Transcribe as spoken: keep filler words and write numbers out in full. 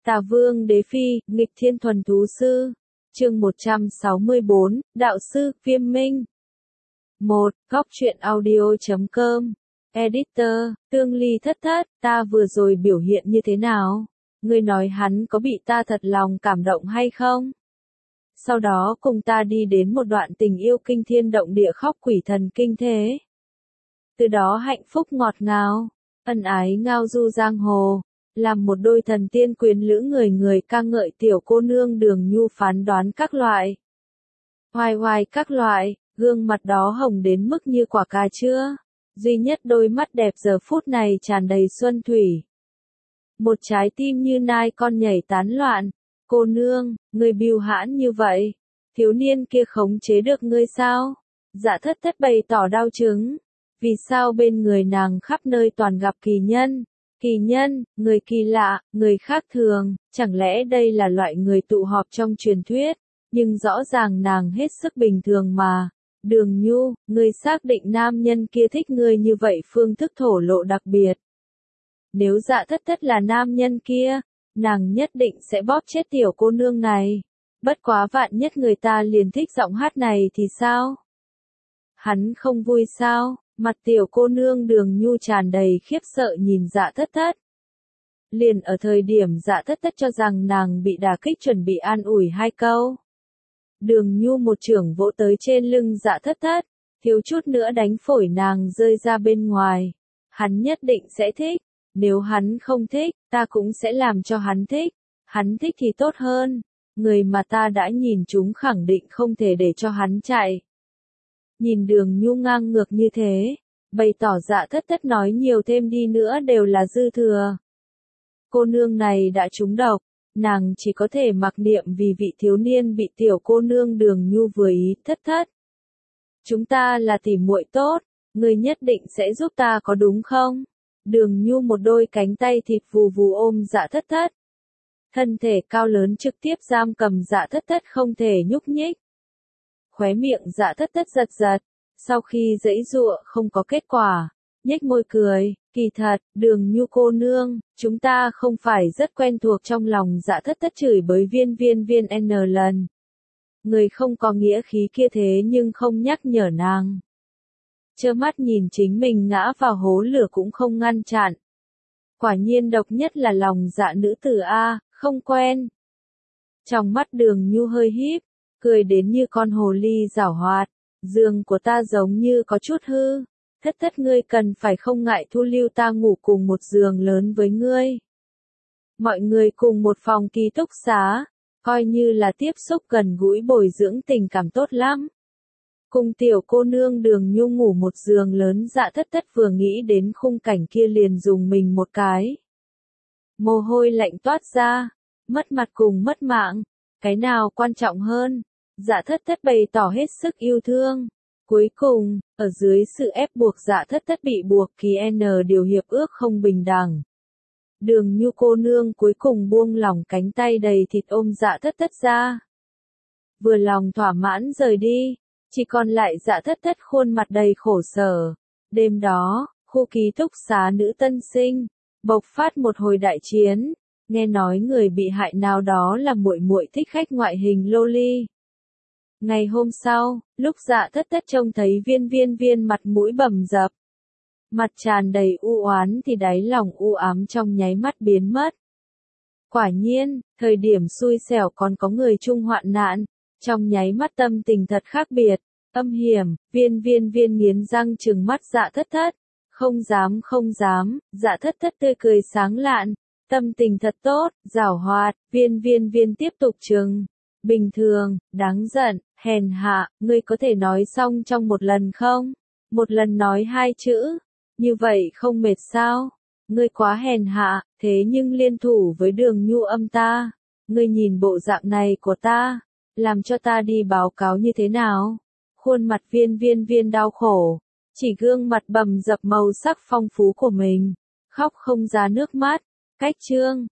Tà Vương Đế Phi, nghịch thiên thuần thú sư. Chương một trăm sáu mươi bốn, Đạo sư, Viêm Minh. một. Góc truyện audio.com. Editor, Tương Ly thất thất, ta vừa rồi biểu hiện như thế nào? Ngươi nói hắn có bị ta thật lòng cảm động hay không? Sau đó cùng ta đi đến một đoạn tình yêu kinh thiên động địa khóc quỷ thần kinh thế. Từ đó hạnh phúc ngọt ngào, ân ái ngao du giang hồ, làm một đôi thần tiên quyến lữ người người ca ngợi tiểu cô nương Đường Nhu phán đoán các loại. Hoài hoài các loại, gương mặt đó hồng đến mức như quả cà chua, duy nhất đôi mắt đẹp giờ phút này tràn đầy xuân thủy. Một trái tim như nai con nhảy tán loạn, cô nương, ngươi bưu hãn như vậy, thiếu niên kia khống chế được ngươi sao? Dạ thất thất bày tỏ đau chứng, vì sao bên người nàng khắp nơi toàn gặp kỳ nhân? Kỳ nhân, người kỳ lạ, người khác thường, chẳng lẽ đây là loại người tụ họp trong truyền thuyết, nhưng rõ ràng nàng hết sức bình thường mà. Đường Nhu, ngươi xác định nam nhân kia thích ngươi như vậy phương thức thổ lộ đặc biệt. Nếu dạ thất thất là nam nhân kia, nàng nhất định sẽ bóp chết tiểu cô nương này. Bất quá vạn nhất người ta liền thích giọng hát này thì sao? Hắn không vui sao? Mặt tiểu cô nương Đường Nhu tràn đầy khiếp sợ nhìn dạ thất thất. Liền ở thời điểm dạ thất thất cho rằng nàng bị đả kích chuẩn bị an ủi hai câu. Đường Nhu một chưởng vỗ tới trên lưng dạ thất thất, thiếu chút nữa đánh phổi nàng rơi ra bên ngoài. Hắn nhất định sẽ thích, nếu hắn không thích, ta cũng sẽ làm cho hắn thích. Hắn thích thì tốt hơn, người mà ta đã nhìn chúng khẳng định không thể để cho hắn chạy. Nhìn Đường Nhu ngang ngược như thế, bày tỏ dạ thất thất nói nhiều thêm đi nữa đều là dư thừa. Cô nương này đã trúng độc, nàng chỉ có thể mặc niệm vì vị thiếu niên bị tiểu cô nương Đường Nhu vừa ý. Thất thất, chúng ta là tỉ muội tốt, ngươi nhất định sẽ giúp ta có đúng không? Đường Nhu một đôi cánh tay thịt vù vù ôm dạ thất thất. Thân thể cao lớn trực tiếp giam cầm dạ thất thất không thể nhúc nhích. Khóe miệng dạ thất thất giật giật, sau khi giãy giụa không có kết quả, nhếch môi cười, kỳ thật, Đường Nhu cô nương, chúng ta không phải rất quen thuộc. Trong lòng dạ thất thất chửi bới viên viên viên n lần. Người không có nghĩa khí kia thế nhưng không nhắc nhở nàng. Trơ mắt nhìn chính mình ngã vào hố lửa cũng không ngăn chặn. Quả nhiên độc nhất là lòng dạ nữ tử A, không quen. Trong mắt Đường Nhu hơi híp, cười đến như con hồ ly giảo hoạt, giường của ta giống như có chút hư, thất thất ngươi cần phải không ngại thu lưu ta ngủ cùng một giường lớn với ngươi. Mọi người cùng một phòng ký túc xá, coi như là tiếp xúc gần gũi bồi dưỡng tình cảm tốt lắm. Cùng tiểu cô nương Đường Nhu ngủ một giường lớn dạ thất thất vừa nghĩ đến khung cảnh kia liền dùng mình một cái. Mồ hôi lạnh toát ra, mất mặt cùng mất mạng, cái nào quan trọng hơn? Dạ thất thất bày tỏ hết sức yêu thương. Cuối cùng, ở dưới sự ép buộc dạ thất thất bị buộc ký N điều hiệp ước không bình đẳng. Đường Nhu cô nương cuối cùng buông lỏng cánh tay đầy thịt ôm dạ thất thất ra. Vừa lòng thỏa mãn rời đi, chỉ còn lại dạ thất thất khuôn mặt đầy khổ sở. Đêm đó, khu ký túc xá nữ tân sinh, bộc phát một hồi đại chiến, nghe nói người bị hại nào đó là muội muội thích khách ngoại hình loli. Ngày hôm sau, lúc dạ thất thất trông thấy viên viên viên mặt mũi bầm dập, mặt tràn đầy u oán thì đáy lòng u ám trong nháy mắt biến mất. Quả nhiên, thời điểm xui xẻo còn có người chung hoạn nạn, trong nháy mắt tâm tình thật khác biệt, âm hiểm. Viên viên viên nghiến răng trừng mắt dạ thất thất, không dám không dám. Dạ thất thất tươi cười sáng lạn, tâm tình thật tốt, giảo hoạt. Viên viên viên tiếp tục trừng, bình thường, đáng giận, hèn hạ, ngươi có thể nói xong trong một lần không? Một lần nói hai chữ, như vậy không mệt sao? Ngươi quá hèn hạ, thế nhưng liên thủ với Đường Nhu âm ta. Ngươi nhìn bộ dạng này của ta, làm cho ta đi báo cáo như thế nào? Khuôn mặt viên viên viên đau khổ, chỉ gương mặt bầm dập màu sắc phong phú của mình, khóc không ra nước mắt. Cách chương,